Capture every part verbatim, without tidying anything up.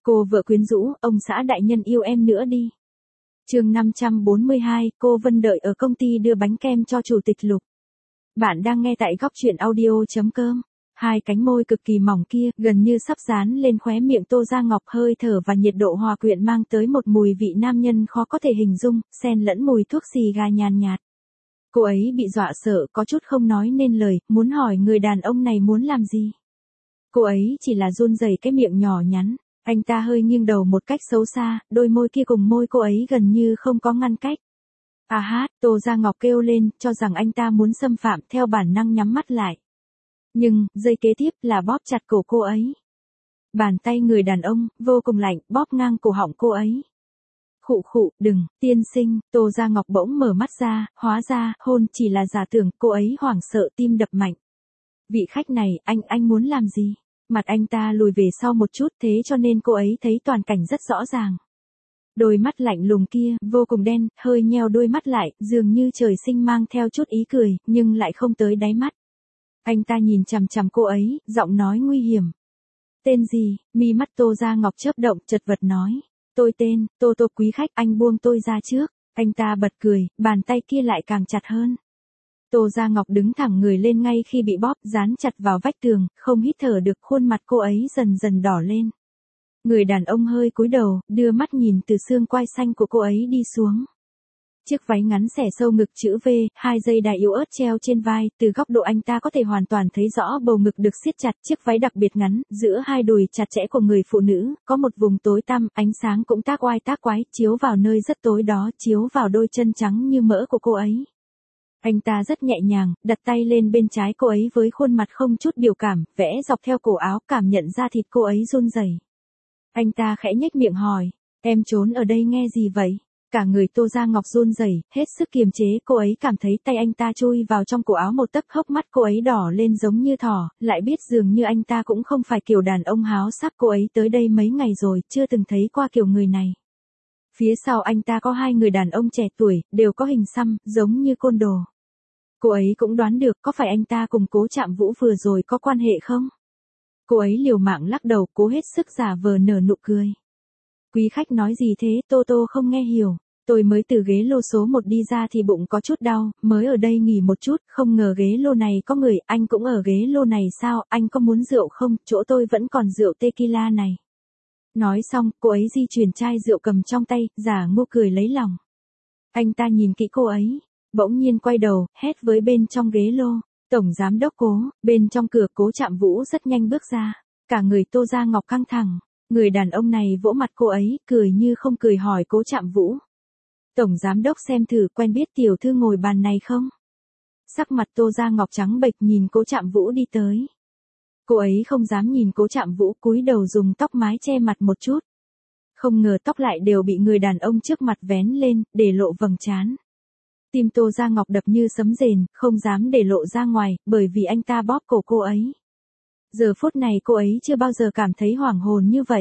Cô vợ quyến rũ, ông xã đại nhân yêu em nữa đi. Chương năm trăm bốn mươi hai, cô Vân đợi ở công ty đưa bánh kem cho chủ tịch Lục. Bạn đang nghe tại góc truyện audio chấm com. Hai cánh môi cực kỳ mỏng kia, gần như sắp dán lên khóe miệng Tô Gia Ngọc, hơi thở và nhiệt độ hòa quyện mang tới một mùi vị nam nhân khó có thể hình dung, xen lẫn mùi thuốc xì gà nhàn nhạt. Cô ấy bị dọa sợ, có chút không nói nên lời, muốn hỏi người đàn ông này muốn làm gì. Cô ấy chỉ là run rẩy cái miệng nhỏ nhắn. Anh ta hơi nghiêng đầu một cách xấu xa, đôi môi kia cùng môi cô ấy gần như không có ngăn cách. À hát, Tô Gia Ngọc kêu lên, cho rằng anh ta muốn xâm phạm, theo bản năng nhắm mắt lại. Nhưng, giây kế tiếp là bóp chặt cổ cô ấy. Bàn tay người đàn ông, vô cùng lạnh, bóp ngang cổ họng cô ấy. Khụ khụ, đừng, tiên sinh, Tô Gia Ngọc bỗng mở mắt ra, hóa ra, hôn chỉ là giả tưởng, cô ấy hoảng sợ tim đập mạnh. Vị khách này, anh, anh muốn làm gì? Mặt anh ta lùi về sau một chút, thế cho nên cô ấy thấy toàn cảnh rất rõ ràng. Đôi mắt lạnh lùng kia, vô cùng đen, hơi nheo đôi mắt lại, dường như trời sinh mang theo chút ý cười, nhưng lại không tới đáy mắt. Anh ta nhìn chằm chằm cô ấy, giọng nói nguy hiểm. Tên gì? Mi mắt Tô Gia Ngọc chớp động, chật vật nói. Tôi tên, Tô Tô quý khách, anh buông tôi ra trước. Anh ta bật cười, bàn tay kia lại càng chặt hơn. Tô Gia Ngọc đứng thẳng người lên ngay khi bị bóp, dán chặt vào vách tường, không hít thở được, khuôn mặt cô ấy dần dần đỏ lên. Người đàn ông hơi cúi đầu, đưa mắt nhìn từ xương quai xanh của cô ấy đi xuống. Chiếc váy ngắn xẻ sâu ngực chữ V, hai dây đai yếu ớt treo trên vai, từ góc độ anh ta có thể hoàn toàn thấy rõ bầu ngực được siết chặt, chiếc váy đặc biệt ngắn, giữa hai đùi chặt chẽ của người phụ nữ, có một vùng tối tăm, ánh sáng cũng tác oai tác quái, chiếu vào nơi rất tối đó, chiếu vào đôi chân trắng như mỡ của cô ấy. Anh ta rất nhẹ nhàng, đặt tay lên bên trái cô ấy với khuôn mặt không chút biểu cảm, vẽ dọc theo cổ áo, cảm nhận ra thịt cô ấy run rẩy. Anh ta khẽ nhếch miệng hỏi, em trốn ở đây nghe gì vậy? Cả người Tô Gia Ngọc run rẩy, hết sức kiềm chế, cô ấy cảm thấy tay anh ta chui vào trong cổ áo một tấc, hốc mắt cô ấy đỏ lên giống như thỏ, lại biết dường như anh ta cũng không phải kiểu đàn ông háo sắc, cô ấy tới đây mấy ngày rồi, chưa từng thấy qua kiểu người này. Phía sau anh ta có hai người đàn ông trẻ tuổi, đều có hình xăm, giống như côn đồ. Cô ấy cũng đoán được có phải anh ta cùng Cố Trạm Vũ vừa rồi có quan hệ không? Cô ấy liều mạng lắc đầu, cố hết sức giả vờ nở nụ cười. Quý khách nói gì thế? Tô Tô không nghe hiểu. Tôi mới từ ghế lô số một đi ra thì bụng có chút đau, mới ở đây nghỉ một chút, không ngờ ghế lô này có người, anh cũng ở ghế lô này sao, anh có muốn rượu không, chỗ tôi vẫn còn rượu tequila này. Nói xong, cô ấy di chuyển chai rượu cầm trong tay, giả ngu cười lấy lòng. Anh ta nhìn kỹ cô ấy. Bỗng nhiên quay đầu, hét với bên trong ghế lô, Tổng Giám Đốc Cố. Bên trong cửa Cố Trạm Vũ rất nhanh bước ra, cả người Tô Gia Ngọc căng thẳng, người đàn ông này vỗ mặt cô ấy, cười như không cười hỏi Cố Trạm Vũ. Tổng Giám Đốc xem thử quen biết tiểu thư ngồi bàn này không? Sắc mặt Tô Gia Ngọc trắng bệch nhìn Cố Trạm Vũ đi tới. Cô ấy không dám nhìn Cố Trạm Vũ, cúi đầu dùng tóc mái che mặt một chút. Không ngờ tóc lại đều bị người đàn ông trước mặt vén lên, để lộ vầng trán. Tim Tô Gia Ngọc đập như sấm rền, không dám để lộ ra ngoài, bởi vì anh ta bóp cổ cô ấy. Giờ phút này cô ấy chưa bao giờ cảm thấy hoảng hồn như vậy.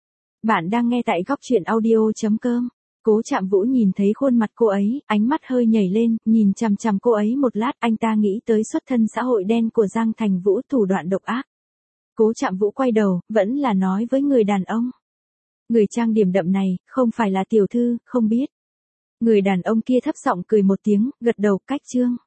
Bạn đang nghe tại góc truyện audio chấm com. Cố Trạm Vũ nhìn thấy khuôn mặt cô ấy, ánh mắt hơi nhảy lên, nhìn chằm chằm cô ấy một lát, anh ta nghĩ tới xuất thân xã hội đen của Giang Thành Vũ, thủ đoạn độc ác. Cố Trạm Vũ quay đầu, vẫn là nói với người đàn ông. Người trang điểm đậm này, không phải là tiểu thư, không biết. Người đàn ông kia thấp giọng cười một tiếng, gật đầu, cách chương.